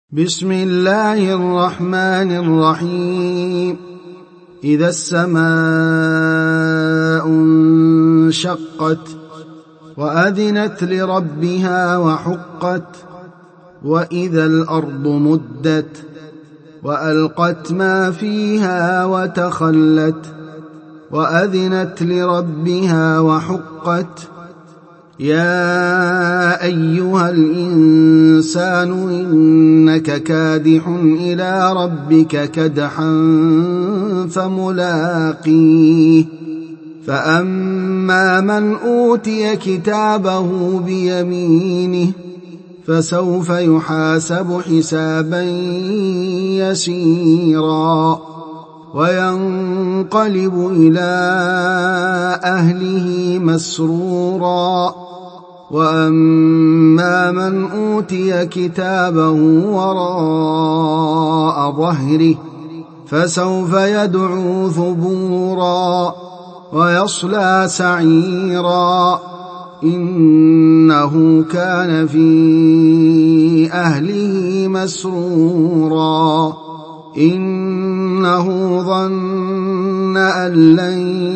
بسم الله الرحمن الرحيم. إذا السماء انشقت وأذنت لربها وحقت وإذا الأرض مدت وألقت ما فيها وتخلت وأذنت لربها وحقت يا أيها الإنسان إنك كادح إلى ربك كدحا فملاقيه فأما من أوتي كتابه بيمينه فسوف يحاسب حسابا يسيرا وينقلب إلى أهله مسرورا وأما من أوتي كتابه وراء ظهره فسوف يدعو ثبورا ويصلى سعيرا إنه كان في أهله مسرورا إنه ظن أن لن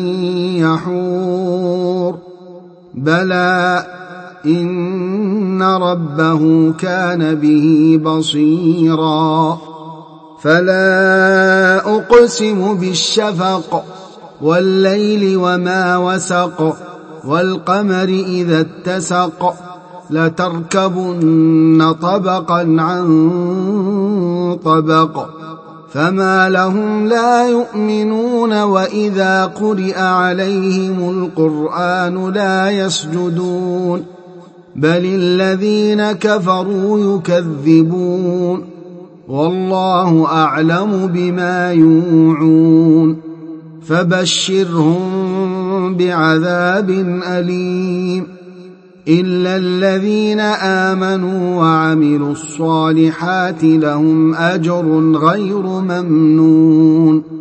يحور بلى إن ربه كان به بصيرا فلا أقسم بالشفق والليل وما وسق والقمر إذا اتسق لتركبن طبقا عن طبق فما لهم لا يؤمنون وإذا قرئ عليهم القرآن لا يسجدون بل الذين كفروا يكذبون والله أعلم بما يوعون فبشرهم بعذاب أليم إلا الذين آمنوا وعملوا الصالحات لهم أجر غير ممنون